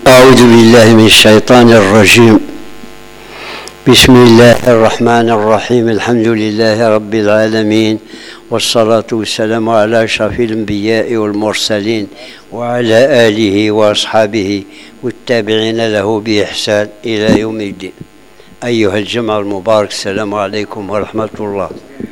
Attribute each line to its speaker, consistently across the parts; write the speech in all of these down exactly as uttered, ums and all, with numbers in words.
Speaker 1: أعوذ بالله من الشيطان الرجيم. بسم الله الرحمن الرحيم. الحمد لله رب العالمين، والصلاة والسلام على أشرف الأنبياء والمرسلين وعلى آله وأصحابه والتابعين له بإحسان إلى يوم الدين. أيها الجمع المبارك، السلام عليكم ورحمة الله.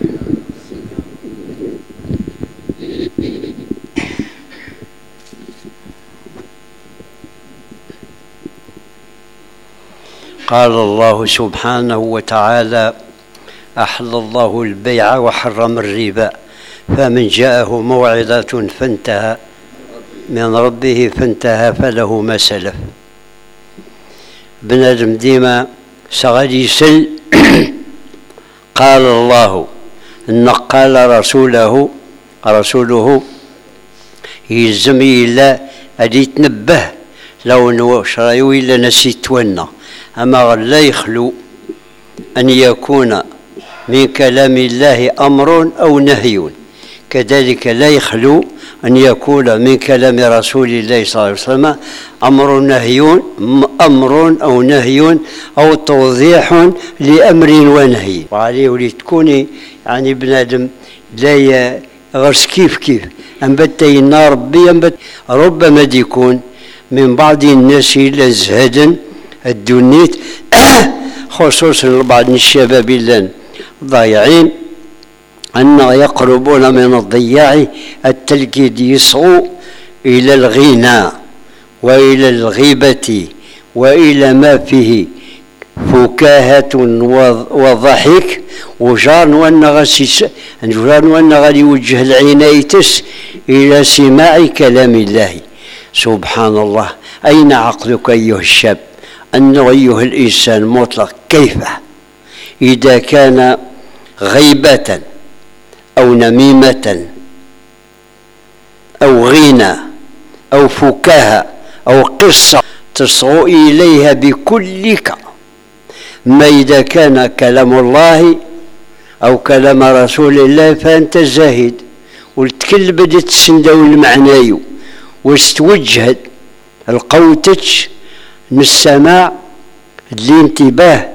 Speaker 1: قال الله سبحانه وتعالى: أحل الله البيع وحرم الربا، فمن جاءه موعظة فانتهى من ربه فانتهى فله ما سلف. بنادم ديما سغادي يسل قال الله إن قال رسوله رسوله يلزم إلا أدي يتنبه لو أنه شرايو إلا نسيت ونا. أما لا يخلو أن يكون من كلام الله أمر أو نهي، كذلك لا يخلو أن يكون من كلام رسول الله صلى الله عليه وسلم أمر نهي أمر أو نهي أو توضيح لأمر ونهي. وعليه ولتكوني يعني بنادم لا يغرس كيف كيف أنبتين ربي أنبت. ربما يكون من بعض الناس إلى زهدا الدنيت خصوصا بعض الشباب اللي ضايعين أن يقربون من الضياع التلقيد، يصغوا إلى الغنى وإلى الغيبة وإلى ما فيه فكاهة وضحك، وجار وأن غادي يوجه العنايتس إلى سماع كلام الله. سبحان الله، أين عقلك أيها الشاب؟ أنه أيها الإنسان مطلق، كيف إذا كان غيبة أو نميمة أو غنى أو فكاهة أو قصة تصغو إليها بكلك، ما إذا كان كلام الله أو كلام رسول الله فأنت زاهد. والكل بدأت تسندو المعنايو واستوجهد القوتش من السماع الانتباه.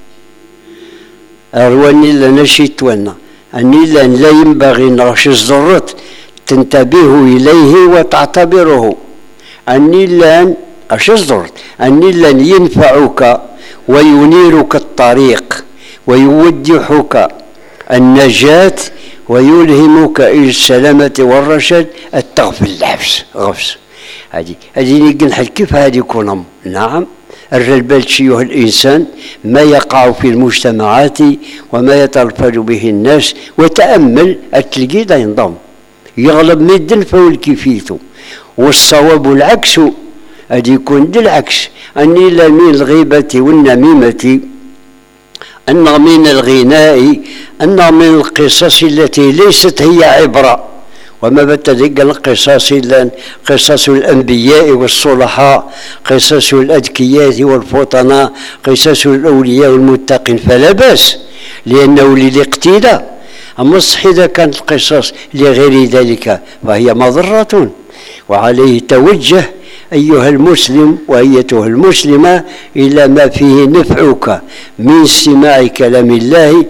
Speaker 1: أرواني لنا شيتوانا أني لأن لا ينبغي نغش الزرط تنتبه إليه وتعتبره. أني لأن أش الزرط أني لأن ينفعك وينيرك الطريق ويوضحك النجاة ويلهمك إلى السلامة والرشد التغفل الحبس غفس. هذه هذه نقول كيف هذه يكون؟ نعم، الرجال أيها الإنسان ما يقع في المجتمعات وما يتلفظ به الناس، وتأمل التلقي دا ينضم يغلب مدن فول كيفيته. والصواب العكس، هذه يكون بالعكس، أني لا من الغيبة والنميمة، أن من الغناء، أن من القصص التي ليست هي عبرة. وما بتدق القصص إلا قصص الأنبياء والصلحاء، قصص الأذكياء والفطناء، قصص الأولياء والمتقين، فلا بأس لأنه للاقتداء. أما الصح إذا كانت القصص لغير ذلك فهي مضرة. وعليه توجه أيها المسلم وأيتها المسلمة إلى ما فيه نفعك من استماع كلام الله،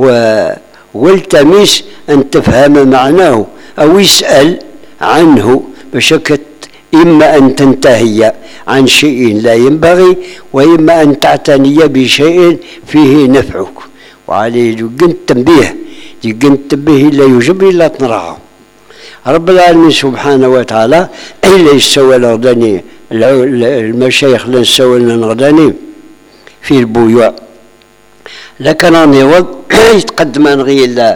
Speaker 1: والتمس أن تفهم معناه أو يسأل عنه بشكل، إما أن تنتهي عن شيء لا ينبغي، وإما أن تعتني بشيء فيه نفعك. وعليه جن تنبيه جن تنبيه لا يجب إلا تنرعه. رب العالمين سبحانه وتعالى إلا يستوى الغداني المشايخ لا يستوى الغداني في البيوع، لكن راني وض يتقدم غير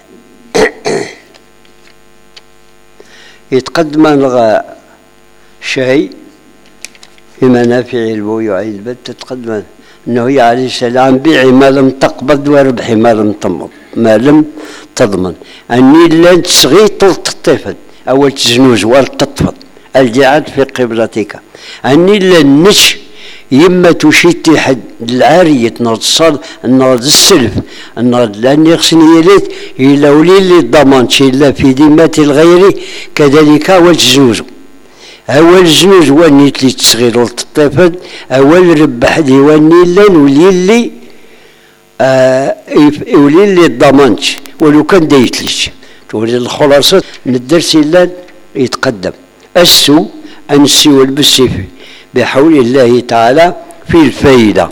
Speaker 1: يتقدم نغى شيء في منافع البيوع البت تتقدم انه عليه السلام: بيعي ما لم تقبض وربحي ما لم تضمن ما لم تضمن. اني لا تصغي تلتطفل او تزنوز ولتطفل الجعاد في قبلتك. اني لا نش يما تشيتي حد العارية نرد نرد السلف نرد لأن يخصني يليت إلا ولي اللي ضمنت إلا في ذمة الغير كذلك والجزوز. أول زنوج وانيت لي تصغير والتطفل أول ربح ديواني لان وليلي آه وليلي ضمنتش ولو كان دايتليش تولي الخلاصة من الدرس اللان يتقدم السو أنسي والبسي فيه بحول الله تعالى في الفايدة.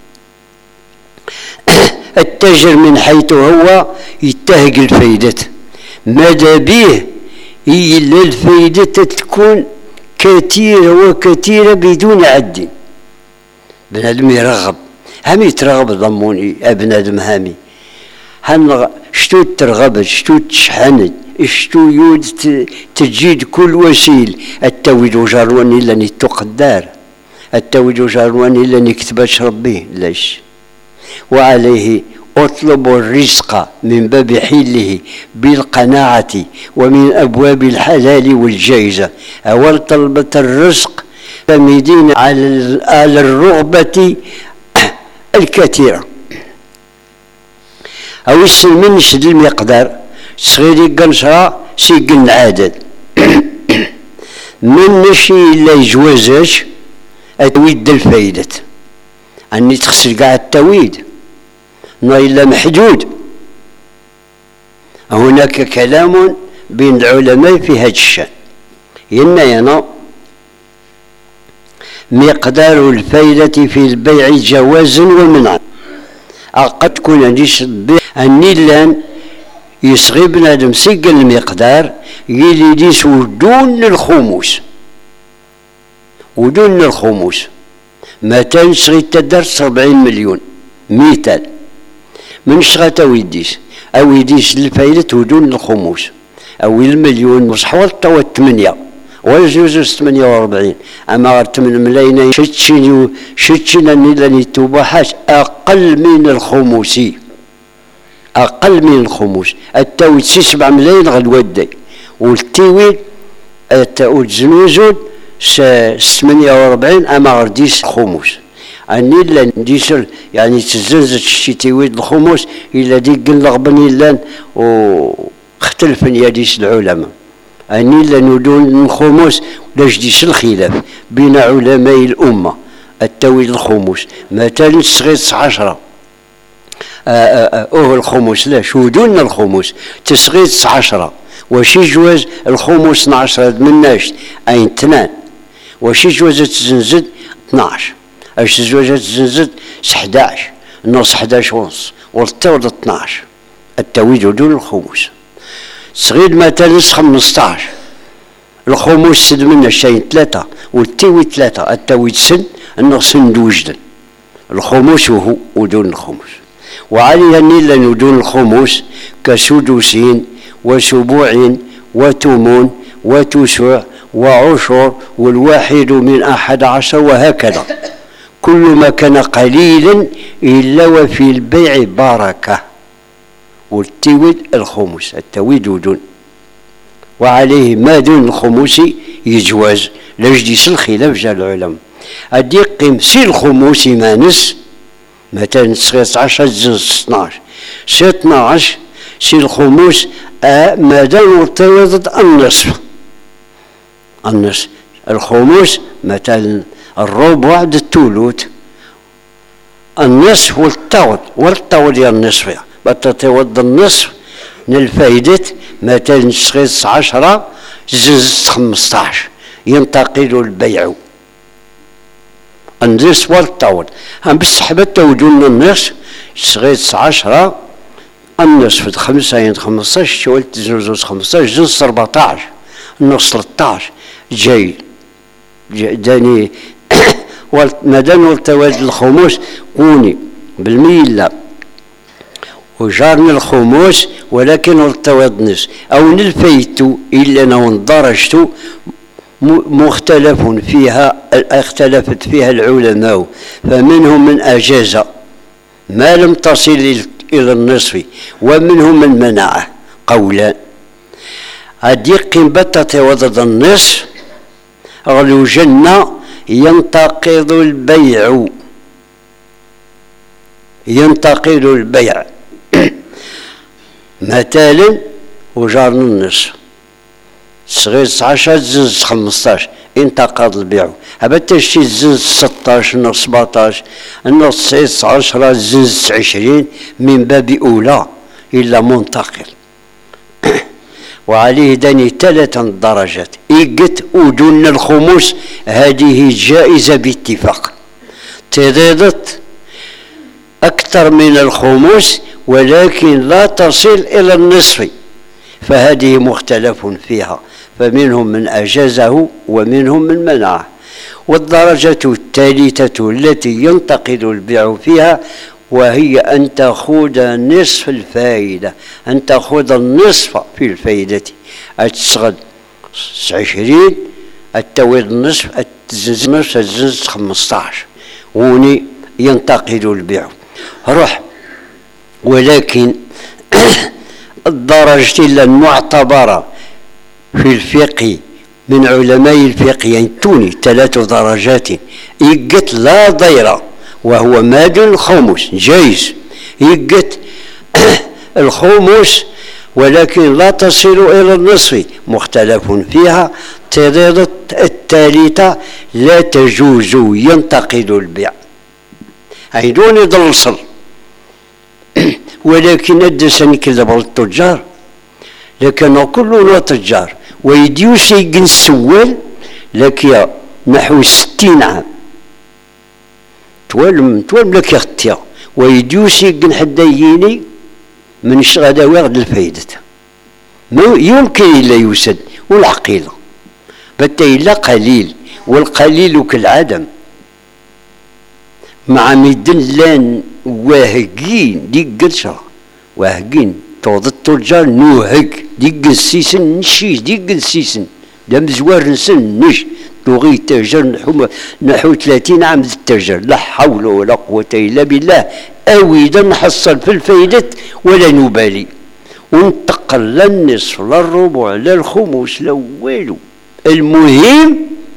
Speaker 1: التاجر من حيث هو يتهق الفايدة ماذا به هي الفايدة تكون كثيرة وكثيرة بدون عد. بنادم يرغب هامي ترغب ضموني ابنادم هامي هن شتو ترغب شتو تشحند شتو يود تجيد كل وسيل التويد وجارواني لاني تقدر التويد وجارواني لاني كتباش ربي ليش وعليه اطلب الرزق من باب حله بالقناعة ومن أبواب الحلال والجائزة. أول طلبة الرزق تميدين على الرغبة الكثيرة أو السلمين شد المقدار صغيري قنصرة سيقن عدد من نشي إلا يجوزاش التويد الفايدة أني تخسر قاع التويد إلا محدود. هناك كلام بين العلماء في هذا الشأن إننا مقدار الفائدة في البيع جوازا ومنعا قد تكون عنديش النيلان يصغي بنادم سجل المقدار يلي ديس ودون الخموس ودون الخموس مثلا صغي تدر سبعين مليون مثال من شغات أو يديس أو يديس الفايدة ودون الخموس أو المليون مصحوة طوى الثمانية ولا جوز ثمانية وأربعين أما غير ثمان ملايين شتشيني شتشينا نيلاني توباحاش أقل من الخموس أقل من الخموس التاويد سي سبع ملايين غالودي والتيويد التاويد زنوزود ثمانية وأربعين أما غير ديس خموس أني لان ديسر يعني تزنزت الشتيويد الخموس إلا ديك لغبني لان واختلفن يا ديس العلماء أني لان دون الخموس لاش ديس الخلاف بين علماء الأمة التويد الخموس مثلا صغير عشرة أوه الخموس لا شو دون الخموس تصغير عشرة وشي جواز الخموس اثناش مناش أين اثنان وشي جواز تزنزد اثناش اش زوجات زنزد احداش نص احداش ونص والتوض اثناش التويد دون الخموس صغير مثلا خمسطاش الخموس سد منه شيء ثلاثة والتويد ثلاثة التويد سن النص وجدا الخموس وهو ودون الخموس وعليها النيل ودون الخموس كسدوسين وسبوع وتمون وتسع وعشر والواحد من أحد عشر وهكذا كل ما كان قليلا إلا وفي البيع بركة والتويد الخمس التويد دون وعليه ما دون الخمس يجواز لجديس الخلاف جاء العلماء أدي قيم سي الخمس مانس مثلا ستة عشر زنس اثناش سي اثناش سي الخمس آه ما دام ارتبطت النصف النصف الخمس مثلا الربع الثلث النصف والطود والطود يا النصف بتتود النصف من الفائدة مثلا صغير عشرة زز خمسطاش ينتقل البيع النصف والطود هم بالسحبة تودون النصف صغير عشرة النصف خمسة خمسطاش شوالت زوز خمسطاش زز أربعطاش النص ثلاثطاش جاي داني مادام التواد الخموس قوني بالميلة وجارني الخموس ولكن التواد نص أو نلفيتو إلا أنا درجتو مختلف فيها اختلفت فيها العلماء فمنهم من أجاز ما لم تصل إلى النصف ومنهم من منعه قولان هديك بطة وضد النصف غلو جنة ينتقض البيع ينتقض البيع مثلا وجارنا النصف صغير عشرة زز خمسطاش انتقض البيع. هذا تشي الزنز ستاش نص سبعتاش النص تسعة عشرة الزنز عشرين من باب أولى إلا منتقل. وعليه داني ثلاث درجات إيقت ودون الخمس، هذه جائزة باتفاق. تضيدت أكثر من الخمس ولكن لا تصل إلى النصف، فهذه مختلف فيها، فمنهم من أجازه ومنهم من منعه. والدرجة الثالثة التي ينتقد البيع فيها وهي أن تأخذ نصف الفائدة، أن تأخذ النصف في الفائدة، أتسغد عشرين التويض النصف التزنز نصف التزنز خمسطاش، وني ينتقد البيع. روح ولكن الدرجة المعتبرة في الفقه من علماء الفقه ينتوني ثلاث درجات، يقت لا ضير وهو ما دون الخمس جائز، يقت الخمس ولكن لا تصل إلى النصف مختلف فيها. تضيد الثالثة لا تجوز ينتقد البيع، أي دون يضلصل. ولكن أدسني كذب التجار، لكن كلنا تجار ويديوسي يقن السوال لك نحو ستين عام توالم توالم لك يغطيا ويديوسي يقن حدا يجيني من شغادا واخد الفايدة، ما يمكن إلا يوسد والعقيلة بتا إلا قليل، والقليل كالعدم مع ميدن لان واهقين ديك قلشة واهقين توض التجار نوهق ديك السيسن نشيش ديك السيسن دام زوار نسن نش لغي تاجر نحو نحو ثلاثين عام التاجر، لا حول ولا قوة إلا بالله. أويدا نحصل في الفايدة ولا نبالي، ونتقل لا النصف لا الربع لا الخمس لا والو، المهم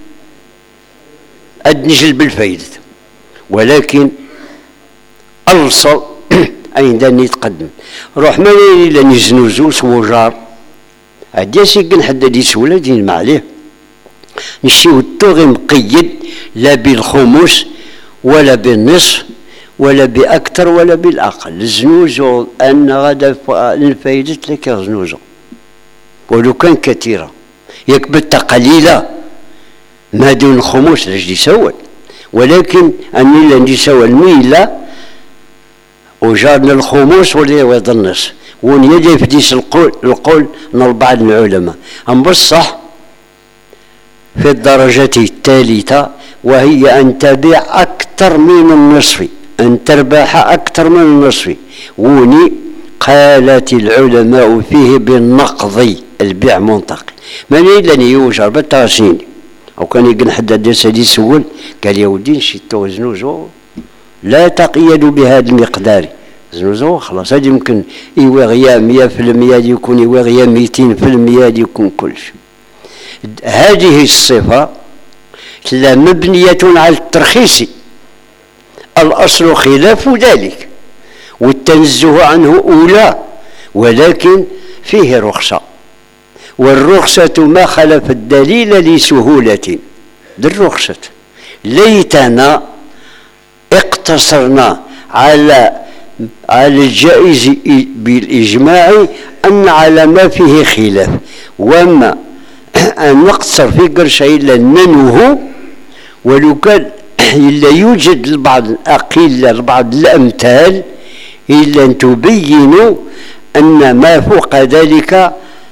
Speaker 1: أدنجل بالفايدة. ولكن الصل عندنا يتقدم روح ما إلا نزنوزو سوجار عدياسي كن حدا دي سولا دين معليه نشيو التوغي مقيد لا بالخمس ولا بالنصف ولا بأكثر ولا بالأقل. الزنوزو أن غدا الفايدة لك زنوزو ولو كان كثيرة يكبت قليلة ما دون الخمس لاش دي سوال، ولكن أني لا ندي سوال الميلة وجارنا الخمس ولا يوض النصف، ونيدي في ديس القول القول من بعض العلماء. أم بصح في الدرجة الثالثة وهي أن تبيع أكثر من النصف، أن تربح أكثر من النصف، وني قالت العلماء فيه بالنقض البيع منتقل. من إلا يوجر بالتغسين أو كان يقن حدا ديس هادي سول قال يا ودي نشيتو زنوزو لا تقيد بهذا المقدار، زنوزو خلاص هذا يمكن يواغيا مية في المية يكون يواغيا ميتين في المية يكون كلش. هذه الصفة لا مبنية على الترخيص، الأصل خلاف ذلك والتنزه عنه أولى، ولكن فيه رخصة، والرخصة ما خلف الدليل لسهولة. الرخصة ليتنا اقتصرنا على على الجائز بالإجماع أن على ما فيه خلاف، وما أن نقتصر في قرشة إلا ننوه، ولو كان إلا يوجد البعض الأقل بعض الأمثال إلا أن تبينوا أن ما فوق ذلك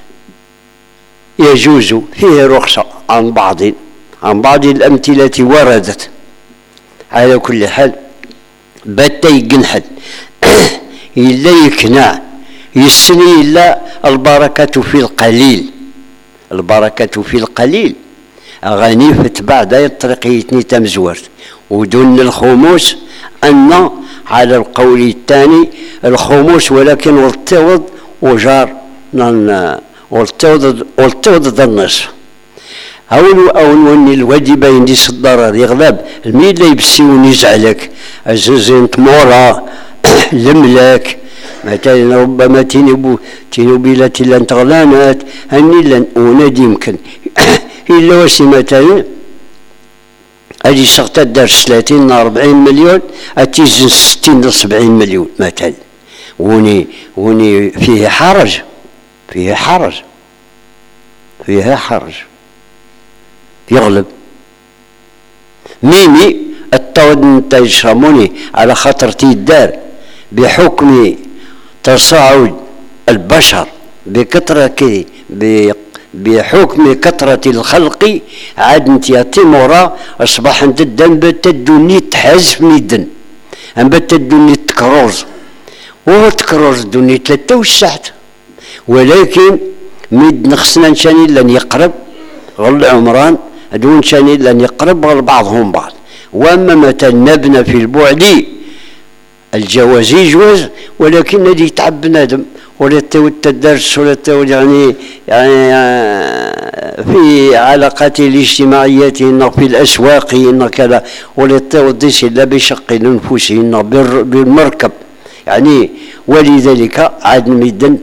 Speaker 1: يجوز فيه رخصة عن بعض عن بعض الأمثلة وردت. على كل حال بات يقنحد إلا يكنع يسني إلا البركة في القليل، البركة في القليل أغاني فتبع داير الطريق يتني تمزورت ودون الخموس أن على القول الثاني الخموس ولكن والتوض وجار والتوض والتوض النصف أول أول الواجب يندي الضرر يغلب الميل لا يبسيون يزعلك الزنزين تمورا الملاك مثلا ربما تنبو تنبو لا تغلانات هني لن ونادي يمكن إلا وسي مثلا هذه سقطة دار ثلاثين أربعين مليون أتيزن ستين سبعين مليون مثلا. وني وني فيه حرج، فيه حرج، فيها حرج يغلب. ميمي التود نتاج شاموني على خاطر تيدار بحكم تصاعد البشر بكثرة بحكم كثرة الخلق عاد نتيا تيمورا أصبح عند الدم بتدوني تحاز ميدن أم بتدوني تكروز وهو تكروز دوني ثلاثة وسعت، ولكن ميد نخصنا نشاني لن يقرب غل عمران دون شاني لن يقرب غل بعضهم بعض. واما متى نبنى في البعد الجوازي جواز، ولكن هذه تعب بنادم ولا تاود الدرس ولا تاود يعني يعني في علاقاته الاجتماعية في الاسواق كذا، ولا تاود الا بشق الانفس بالمركب يعني. ولذلك عاد ميدن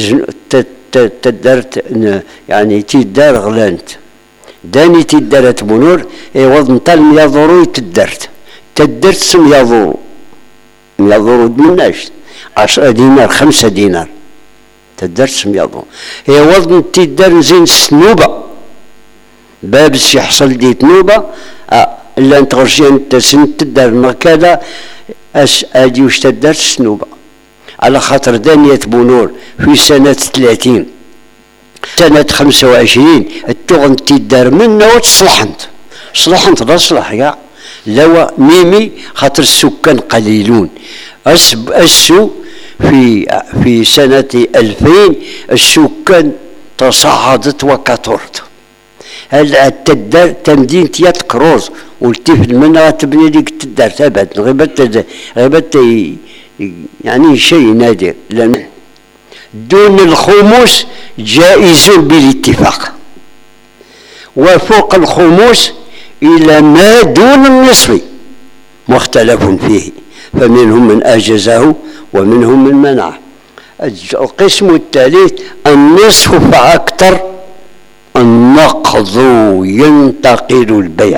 Speaker 1: تدارت يعني تدار غلانت داني تدارت بنور اي وضن تال يضرو تدارت تدارت سم يضرو يضرو مناش عشرة دينار خمسة دينار تدارت سم يضرو اي وضن تدار زين سنوبة بابس يحصل دي تنوبة الا انت غرشي انت سن تدار كذا اش ادي وش تدارت سنوبة على خاطر دانية بنور في سنة ثلاثين سنة خمسة وعشرين التغن تدار منا وتصلحنت صلحنت لا صلح يا لو ميمي خاطر السكان قليلون. أسب أسو في في سنة ألفين السكان تصاعدت وكثرت. هل تدار تمدين تيات كروز والتفل منها تبني لك تدار ثبت غيبت غيبت يعني شيء نادر. لأن دون الخمس جائز بالاتفاق، وفوق الخمس إلى ما دون النصف مختلف فيه، فمنهم من أجزه ومنهم من منعه. القسم الثالث النصف فأكثر النقض ينتقل البيع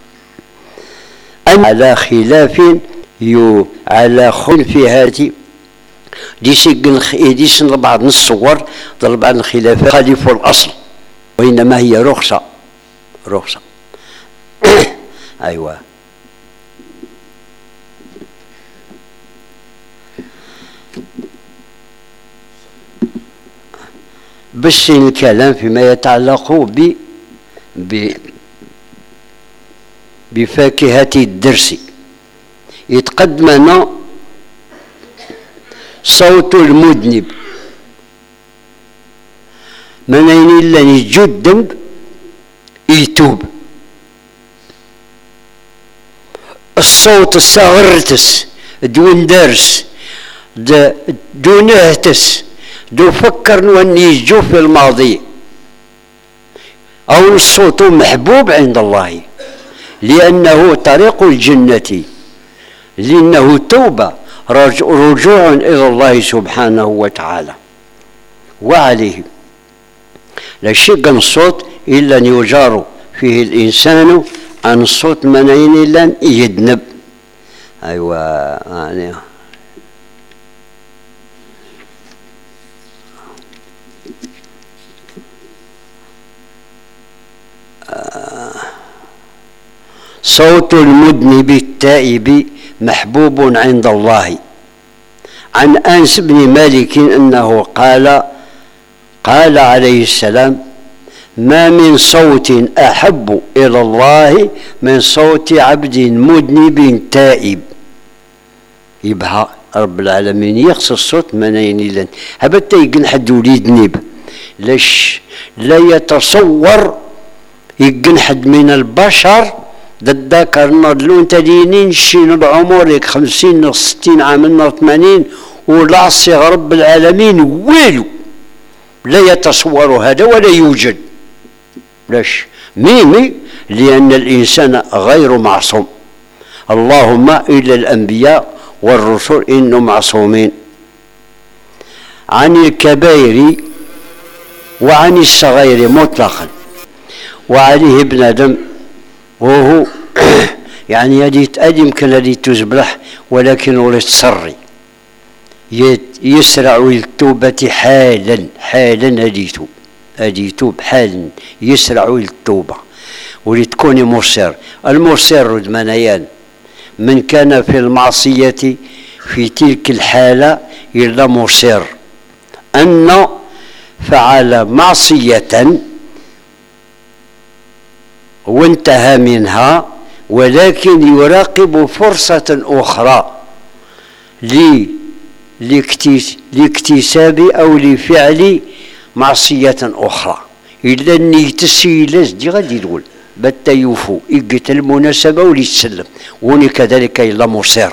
Speaker 1: على خلاف يو على خلف هذه دي سجن دي سن بعض الصور ضرب عن الخلافات خالف الأصل، وإنما هي رخصة رخصة أيوة. بس الكلام فيما يتعلق ب ب بفاكهة الدرس يتقدم لنا صوت المذنب من أين إلا يجو الذنب يتوب. الصوت الصغرتس دون درس دون اهتس دو فكر وان يجو في الماضي، أو الصوت محبوب عند الله لأنه طريق الجنة، لأنه توبة رجوع إلى الله سبحانه وتعالى. وعليه لا شك أن الصوت إلا أن يجار فيه الإنسان عن الصوت منين إلا أن يذنب. أيوة يعني صوت المذنب التائب محبوب عند الله. عن أنس بن مالك أنه قال قال عليه السلام: ما من صوت أحب إلى الله من صوت عبد مذنب تائب. يبقى رب العالمين يخص الصوت منين لن هبت يقن حد وليد نيب ليش لا يتصور يقن حد من البشر ذكر نضلون تدينين شين العمر خمسين ستين عام ثمانين والعصي رب العالمين ويلو لا يتصور هذا ولا يوجد. ليش؟ ميمي لأن الإنسان غير معصوم، اللهم إلا الأنبياء والرسل إنهم معصومين عن الكبائر وعن الصغير مطلقا. وعليه ابن آدم وهو يعني هذه يمكن هذه تزبلح ولكن ولا تصري يسرع للتوبة حالا حالا هذه توب هذه توب حالا يسرع للتوبة ولتكوني مصر المصر دمنيان من كان في المعصية في تلك الحالة إلا مصر أن فعل معصية وانتهى منها ولكن يراقب فرصة أخرى لاكتساب أو لفعل معصية أخرى إلا أني تسيلاز دي غادي تقول بتا يوفو إقت المناسبة وليتسلم وني كذلك إلا مصر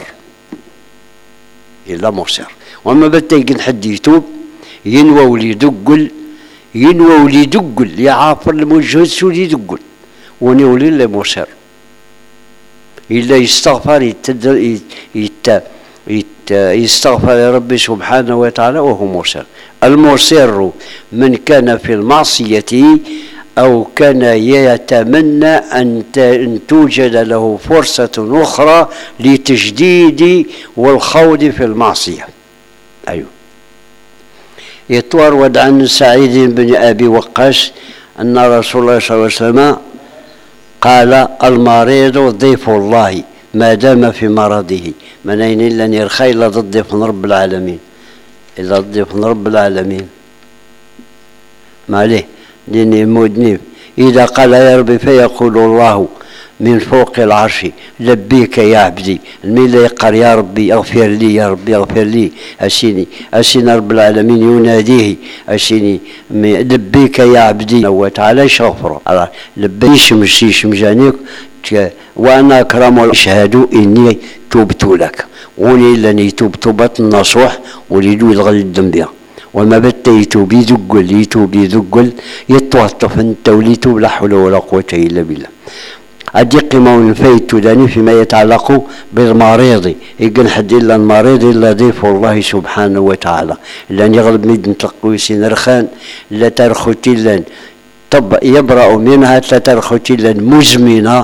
Speaker 1: إلا مصر وما بتا يقن حد يتوب ينوى ولي دقل ينوى ولي دقل يعافر المجهد سولي دقل وني ولي إلا مصر إلا يستغفر يتدر يت يت يستغفر لربي سبحانه وتعالى وهو مصر المصر من كان في المعصية أو كان يتمنى أن توجد له فرصة أخرى لتجديد والخوض في المعصية. أيوه يتورد عن سعيد بن أبي وقاص أن رسول الله صلى الله عليه وسلم قال المريض ضيف الله ما دام في مرضه من أين إلا يرخى إلا ضيف من رب العالمين إلا ضيف من رب العالمين ما عليه ديني مذنب إذا قال يا ربي فيقول الله من فوق العرش لبيك يا عبدي الميل يقر يا ربي اغفر لي يا ربي اغفر لي أسيني أسيني رب العالمين يناديه أسيني لبيك يا عبدي وتعالى شغفره لبيك شمس شمجانيك وأنا أكرم أشهد إني توبت لك ولي لاني توب توبة النصوح وليدو يلغي الذنب وما بت يتوب يذقل يتوب يذقل يتوطف انت وليتوب لا حول ولا قوة إلا بالله. أدي قيمة فايت داني فيما يتعلق بالمريض يقول حد إلا المريض إلا ضيف الله سبحانه وتعالى لأن يغلب ميد تقويس نرخان لا ترخت إلا طب يبرأ منها ترخت إلا مزمنة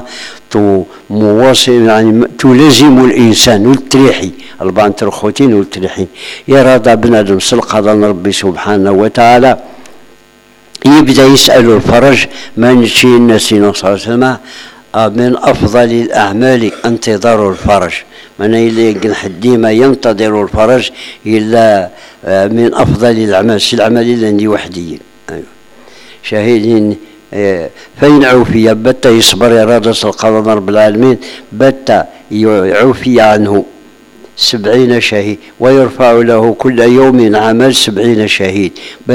Speaker 1: مواصل يعني تلزم الإنسان والتريحي أربعة ترخوتين والتريحين يراد بنادم سلق هذا ربي سبحانه وتعالى يبدأ يسأل الفرج ما نشي الناس صلى الله عليه وسلم من أفضل الأعمال انتظار الفرج من يلي حديما ينتظر الفرج إلا من أفضل الأعمال الأعمال اللي عندي وحديين أيوه شاهدين فإن عوفي بتا يصبر إرادة القضاء رب العالمين بتا يعوفي عنه سبعين شهيد ويرفع له كل يوم عمل سبعين شهيد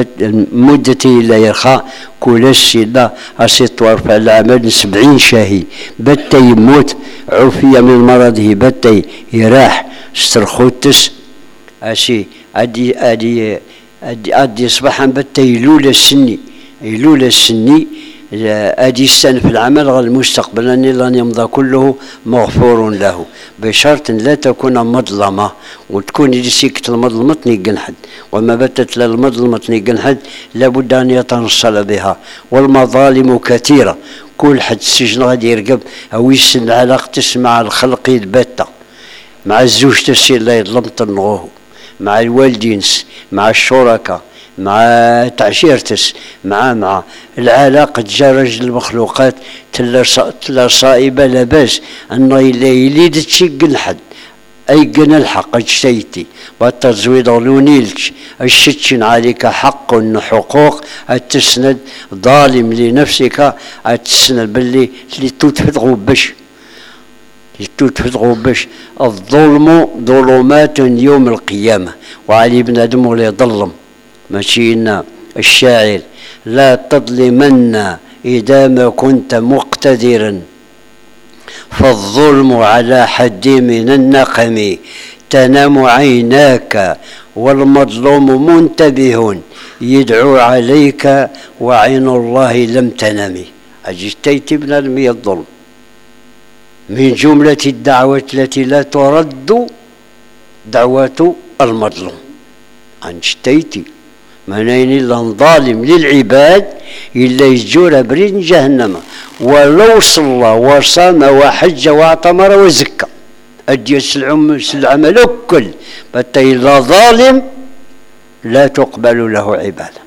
Speaker 1: مدتي لا يرخى كل السنة أسيط وارفع العمل سبعين شهيد بتا يموت عوفي من مرضه بتا يراح استرخوتس أسي أدي أدي أدي أدي صباحا بتا يلول السني يلول السني أدي السنة في العمل غير المستقبل أن لن يمضى كله مغفور له بشرط لا تكون مظلمة وتكون لسيكة المظلمة جنحد وما بتت للمظلمة جنحد لابد أن يتنصل بها والمظالم كثيرة كل حد السجن غادي يرقب أو يسن علاقة تسمع الخلق يتبتة مع الزوج تسير لا يظلم تنغوه مع الوالدين مع الشركاء مع تعشيرتس مع مع العلاقة تجارج المخلوقات تلا صائبة لا باس أنه إلا يليد تشق الحد أي قنا الحق اجتيتي والتزويد ولونيلش الشتشن عليك حق حقوق التسند ظالم لنفسك التسند باللي اللي تتفضغوا بش تتفضغوا بش الظلم ظلمات يوم القيامة وعلي بن آدم ولا يظلم مشينا الشاعر لا تظلمن إذا ما كنت مقتدرا فالظلم على حد من النقم تنام عيناك والمظلوم منتبه يدعو عليك وعين الله لم تنم أجتيت ابن المي الظلم من جملة الدعوة التي لا ترد دعوة المظلوم أنجتيتي منين إلا ظالم للعباد إلا يجور بريد جهنم ولو صلى وصام وحج واعتمر وزكى أديس العمل الكل بتا إلا ظالم لا تقبل له عبادة.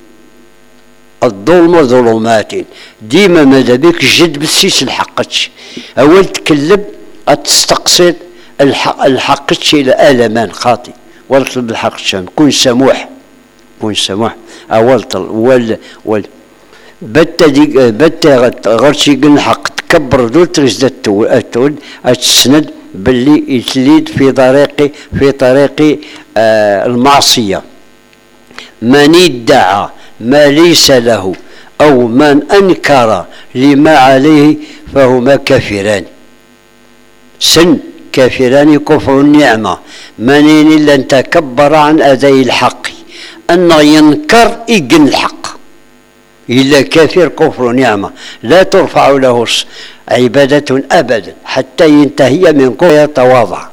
Speaker 1: الظلم ظلمات ديما ماذا بك جد بالسيس الحقتش أول تكلب أتستقصد الحق الحقتش إلى آلمان خاطي والطلب الحقتش كون سموح كون سموح أول طل وال وال بتا دي بتا غرشي قلنا حق تكبر دول تريز التول أتسند باللي يتليد في طريق في طريق آه المعصية. من ادعى ما ليس له أو من أنكر لما عليه فهما كافران. سن كافران كفر النعمة منين إلا أن تكبر عن أداء الحق أنه ينكر إجن الحق إلا كافر كفر نعمة لا ترفع له عبادة أبدا حتى ينتهي من كفر يتواضع.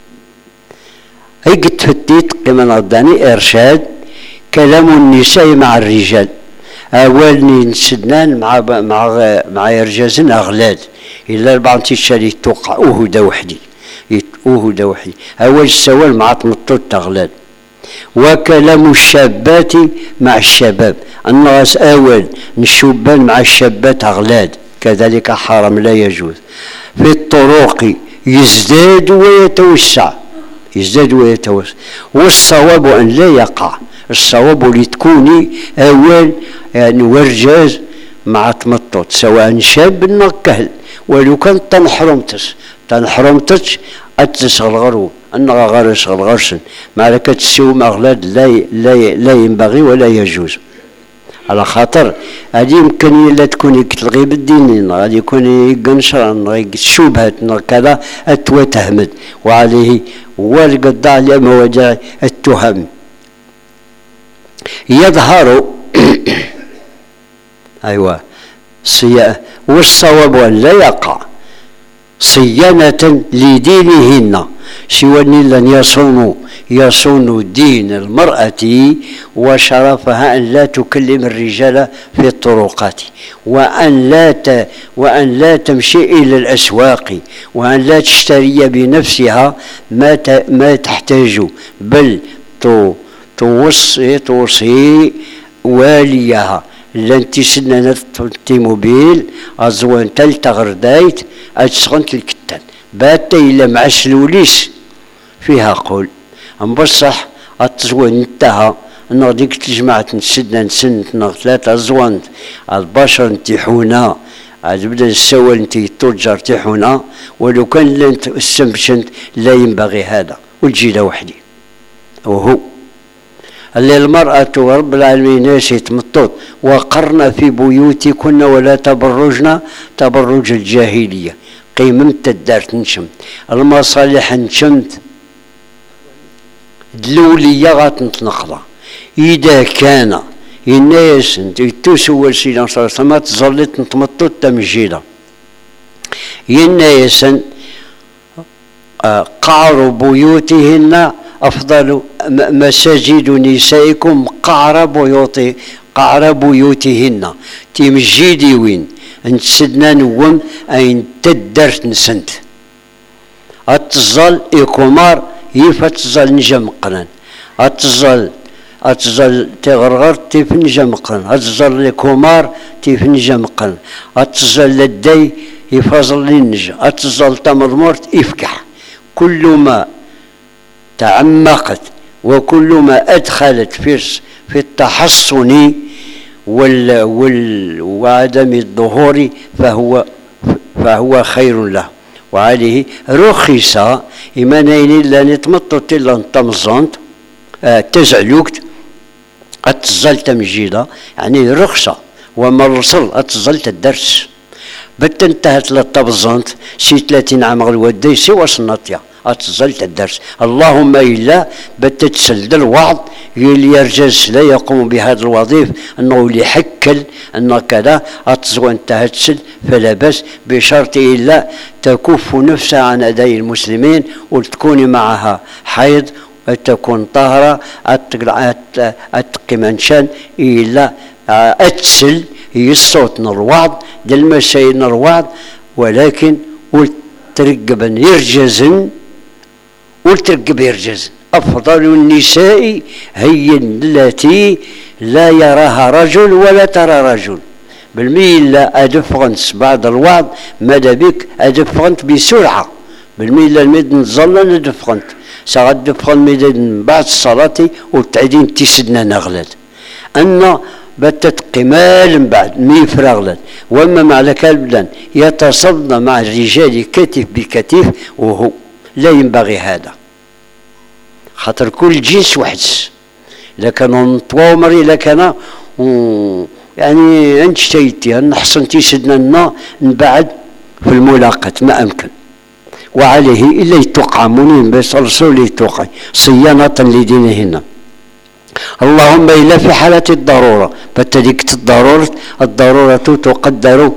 Speaker 1: هيك تفتيت كما نضاني إرشاد كلام النساء مع الرجال أول نسدنان مع مع مع رجال أغلاد إلا أربعة تشاري توقع أوه دا وحدي أوه دا وحدي أول السوال مع تمطط أغلاد. وكلام الشابات مع الشباب الناس أول الشبان مع الشابات أغلاد كذلك حرام لا يجوز. في الطرق يزداد ويتوسع يزداد ويتوسع والصواب أن لا يقع. الصواب لتكوني أول يعني ورجاز مع تمطط سواء شاب أو كهل ولو كان تنحرمتش تنحرمتش أتسغل غرو أنها غرس غرسن معركة السوم أغلاد لا لا لا ينبغي ولا يجوز على خاطر هذه يمكن لا تكون كتلغي بالدين غادي يكون يقنشر شبهة كذا أتوتهمد وعليه والقضاء لمواجع التهم يظهر أيوة صيا والصواب أن لا يقع صيانة لدينهن سوى لن يصونوا يصونوا دين المرأة وشرفها أن لا تكلم الرجال في الطرقات وأن لا ت... وأن لا تمشي إلى الأسواق وأن لا تشتري بنفسها ما ت... ما تحتاج بل تو... توصي توصي واليها لن تسنن التيموبيل أزوان تلت غردايت أتسغنت الكتان باتا إلا مع السلوليس فيها قول أم بصح أتزوان انتهى أنه ديك الجماعة نسدنا نسن ثلاثة أزوان البشر انتحونا بدأ السوال انتي ترجر تحونا ولو كان لنت السمشنت لا ينبغي هذا والجيلة وحدي وهو اللي المرأة ورب العالمين نسيت مطوط وقرنا في بيوتكن ولا تبرجنا تبرج الجاهلية قيممت الدار تنشمت المصالح نشمت دلولية غاتنتنقضى إذا كان الناس تسول سيدنا صلى الله عليه وسلم تظلت نتمطوط تمجيلة الناس قعر بيوتهن أفضل مساجد نسائكم قعر بيوت قعر بيوتهن تمجيدي وين نسدنا نوم أين تدرت نسنت أتظل إيكومار يفتظل نجم قرن أتظل أتظل تغرغر تيف نجم قرن أتظل إيكومار تيف نجم قرن أتظل لدي يفضل لنج أتظل تمرمرت إفكح كل ما تعمقت وكل ما أدخلت في في التحصن وال وال وعدم الظهور فهو فهو خير له وعليه رخص إيمانين إلا نتمطط إلا نتمزنت آه تزعلوكت أتزل تمجيدة يعني رخصة وما الرسل أتزلت الدرس بت انتهت للتبزنت سي ثلاثين عام غلودي سوى صنطيا أتزلت الدرس اللهم إلا بتتسلد الوعظ يلي يرجز لا يقوم بهذا الوظيف أنه اللي حكل أنه كذا أتزو انتهت تسل فلا بس بشرط إلا تكف نفسها عن أداء المسلمين وتكون معها حيض تكون طاهرة أتقي منشان إلا أتسل هي الصوت نرواد ديال المسائل نرواد، ولكن والترقب يرجزن والترقب يرجزن. أفضل النساء هي التي لا يراها رجل ولا ترى رجل بالميل أدفغنت بعد الوعد ماذا بك أدفغنت بسرعة بالميل الميد نظل ندفغنت ساعد دفغن ميدان بعد الصلاة وتعدين تسدنا نغلد أن بتت قمال بعد مي فرغلد. وما مع الكلب يتصدى مع الرجال كتف بكتف وهو لا ينبغي هذا، خاطر كل جنس وحدس. لكن نطوامري لكن يعني انت شتيتي ان حصنتي سدنا نبعد في الملاقة ما امكن. وعليه الا يتوقع منين بس الرسول يتوقع صيانة لدينهن. اللهم الا في حالة الضرورة فتلك الضرورة الضرورة تقدر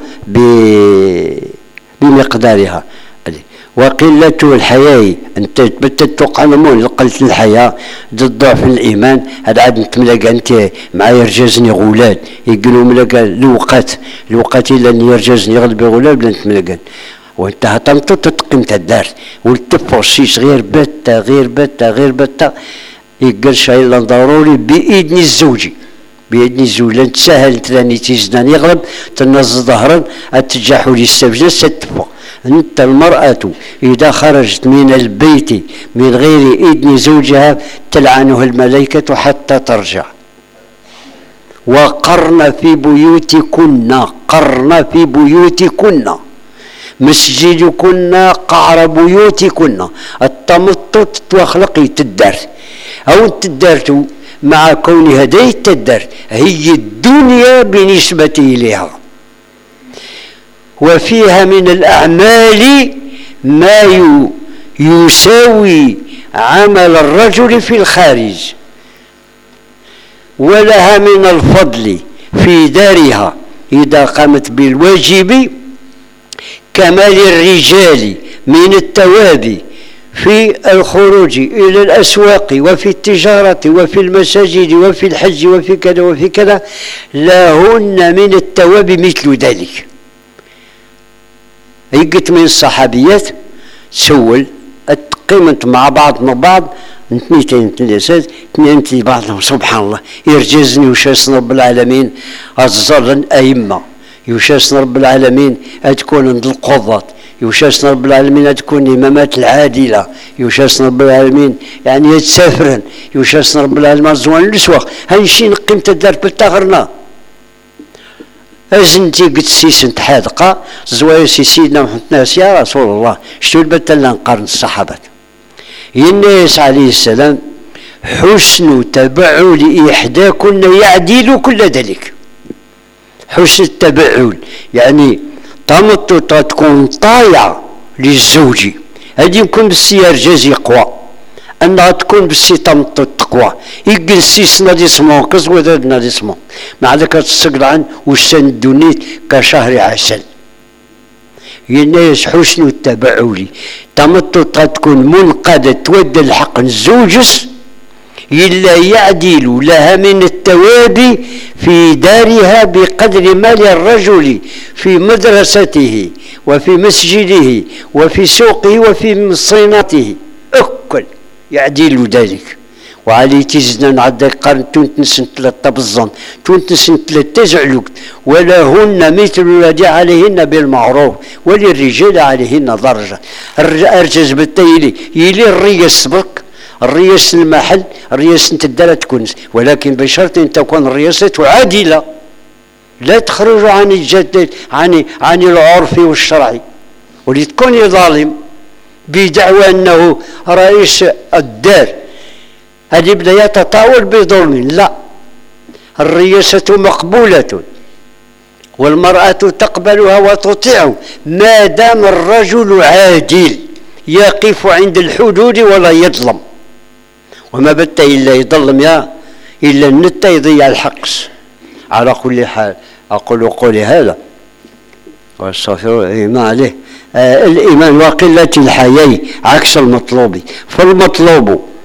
Speaker 1: بمقدارها. وقلة الحياء انت تتوقعون قلة الحياة ضد ضعف الايمان. هذا عاد نتملقى انت مع يرجزني غولاد يقولوا ملقى الوقت الوقت الا يرجزني يغلب غولاد بلا نتملقى وانت هتمطو تتقيم تدار والتفوسيس غير بتة غير بتة غير بتة يقول شيء ضروري بإذن الزوجي بإذن الزوج لن تسهل تلاني تيزنان يغلب تنزل ظهرا التجاحل يستفجل ستفو. أنت المرأة إذا خرجت من البيت من غير إذن زوجها تلعنه الملائكة حتى ترجع. وقرن في بيوتكن قرن في بيوتكن مسجدكن قعر بيوتكن. التمطط تتوخلق يتدار أو تدارت مع كون هدي التدار هي الدنيا بالنسبة إليها. وفيها من الأعمال ما يساوي عمل الرجل في الخارج، ولها من الفضل في دارها إذا قامت بالواجب كمال الرجال من التوابي في الخروج إلى الأسواق وفي التجارة وفي المساجد وفي الحج وفي كذا وفي كذا لهن من التواب مثل ذلك. يقت من الصحابيات تسول قيمت مع بعض مع بعض اثنين ثلاثة اثنين بعضهم سبحان الله يرجزني وشاسن رب العالمين الظلن أئمة يشاسن رب العالمين تكون عند القضاة يشاسن رب العالمين تكون إمامات العادلة يشاسن رب العالمين يعني يتسافرن يشاسن رب العالمين زوان الأسواق هنشي نقيم تدار بالتغرنا أزنتي قد سيسنت حادقة زوايا سي سيدنا محمد يا رسول الله شتو البتلا نقارن الصحابة الناس عليه السلام حسن تبعل إحداكن يعدل كل ذلك. حسن التبعل يعني طمطو تكون طايعة للزوج هذه يكون بالسيار جازي قوى أنها تكون بالسي طمطو التقوى يقل سيس نادي اسمه كز وذاد نادي اسمه مع ذلك تستقل عن وشان الدنيت كشهر عسل. الناس حسن التبعل طمطو تكون منقادة تودى الحق الزوجس إلا يعدل لها من التواب في دارها بقدر مال الرجل في مدرسته وفي مسجده وفي سوقه وفي صينته أكل يعدل ذلك. وعلي تزنا عدك قرن تونتنسن ثلاثة بالظن تونتنسن ثلاثة زعلوك ولهن مثل الذي عليهن بالمعروف وللرجال عليهن درجة. أرجز بالتالي يلي الرياس سبق الرياس المحل الرياس الدالة تكون ولكن بشرط أن تكون الرياسة عادلة لا تخرج عن الجد عن عن العرف والشرعي ولتكون ظالم بدعوى أنه رئيس الدار هذه بدا يتطاول بظلم. لا الرياسة مقبولة والمرأة تقبلها وتطيع ما دام الرجل عادل يقف عند الحدود ولا يظلم. وما بت إلا يظلم يا إلا النت يضيع الحقس. على كل حال أقول قولي هذا واستغفر ما عليه. آه الإيمان وقلة الحياء عكس المطلوب. فالمطلوب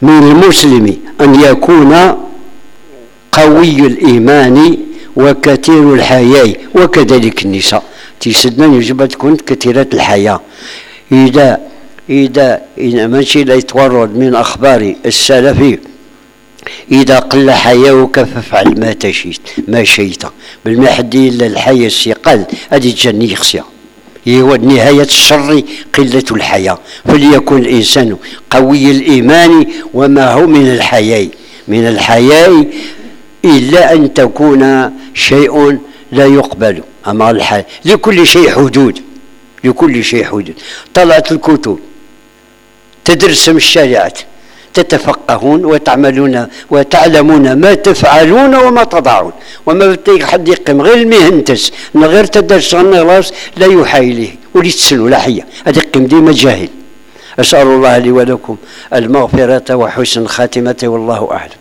Speaker 1: من المسلم أن يكون قوي الإيمان وكثير الحياء، وكذلك النساء تيسدنا يجب أن تكون كثيرة الحياء. إذا إذا إذا ماشي لا يتورد من أخبار السلف إذا قل حياؤك فافعل ما تشيت ما شئت بالمحدي إلا الحياة الثقل هذه تجني خصية، هو نهاية الشر قلة الحياة. فليكن الإنسان قوي الإيمان وما هو من الحياء من الحياء إلا أن تكون شيء لا يقبل. أما الحياء لكل شيء حدود، لكل شيء حدود. طلعت الكتب تدرسهم الشريعة، تتفقهون وتعملون وتعلمون ما تفعلون وما تضعون، وما بتيك حد يقيم غير المهندس من غير تدرس غلاص لا يوحى إليه ولي تسلو لا حية هذا يقيم ديما جاهل. أسأل الله لي ولكم المغفرة وحسن الخاتمة والله أعلم.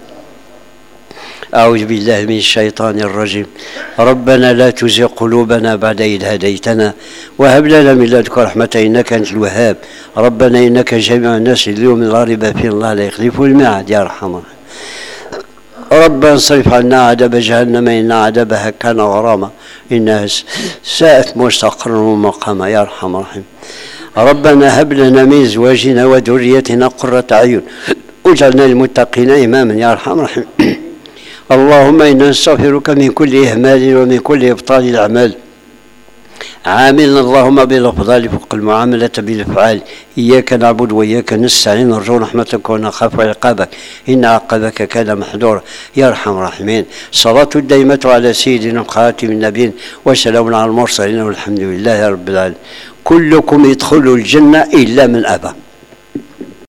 Speaker 1: أعوذ بالله من الشيطان الرجيم. ربنا لا تزغ قلوبنا بعد إذ هديتنا وهب لنا من لدنك رحمة إنك أنت الوهاب. ربنا إنك جميع الناس اليوم لا ريب فيه الله لا يخلف الميعاد يا أرحم الراحمين. ربنا اصرف عنا عذاب جهنم إن عذابها كان غراما إنها ساءت مستقرا ومقاما يا أرحم الراحمين. ربنا هب لنا من أزواجنا وذريتنا قرة أعين واجعلنا للمتقين إماما يا أرحم الراحمين. اللهم إنا نستغفرك من كل إهمال ومن كل إبطال الأعمال، عاملنا اللهم بالأفضال فوق المعاملة بالأفعال. إياك نعبد وإياك نستعين، نرجو رحمتك ونخاف عقابك إن عقابك كان محذورا يا أرحم الراحمين. صلاة الدائمة على سيدنا خاتم النبيين وسلام على المرسلين والحمد لله رب العالمين. كلكم يدخل الجنة إلا من أبى.